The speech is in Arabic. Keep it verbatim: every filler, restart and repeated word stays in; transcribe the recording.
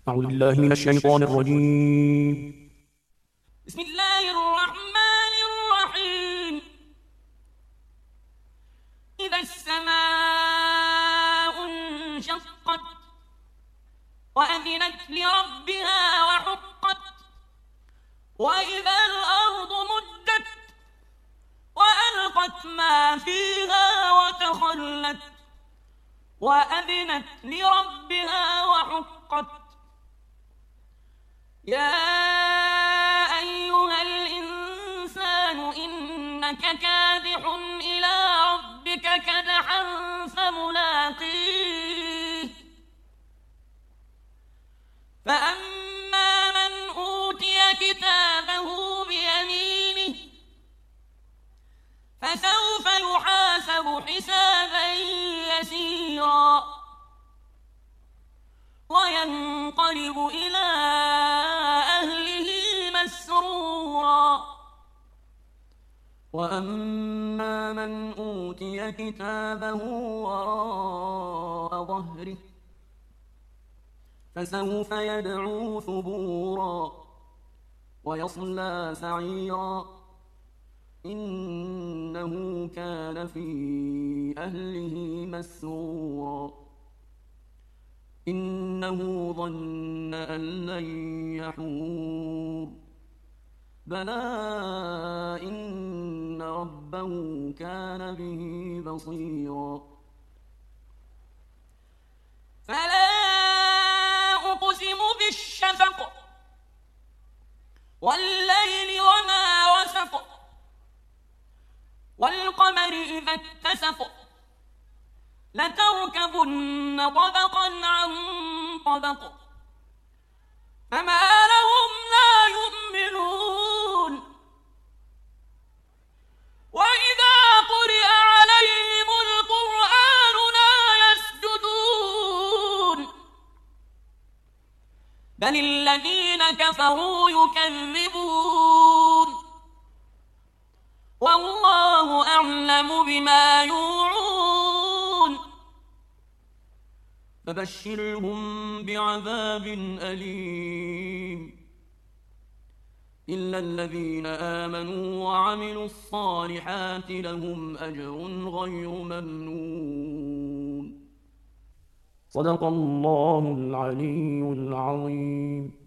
أعوذ بالله من الشيطان الرجيم. بسم الله الرحمن الرحيم. إذا السماء انشقت وأذنت لربها وحقت وإذا الأرض مدت وألقت ما فيها وتخلت وأذنت لربها وحقت. يا أيها الإنسان إنك كادح إلى ربك كدحا فملاقيه. فأما من أوتي كتابه بيمينه فسوف يحاسب حسابا يسيرا وينقلب إلى أهله مسرورا. وأما من أوتي كتابه وراء ظهره فسوف يدعو ثبورا ويصلى سعيرا إنه كان في أهله مسرورا إنه ظن أن لن يحور بلى إن ربه كان به بصيرا. فلا أقسم بالشفق والليل وما وسق والقمر إذا اتسق لتركبن طبقا عن طبق فما لهم لا يؤمنون. وإذا قرئ عليهم القرآن لا يسجدون بل الذين كفروا يكذبون والله أعلم بما يوعون. فبشرهم بعذاب أليم إلا الذين آمنوا وعملوا الصالحات لهم أجر غير ممنون. صدق الله العلي العظيم.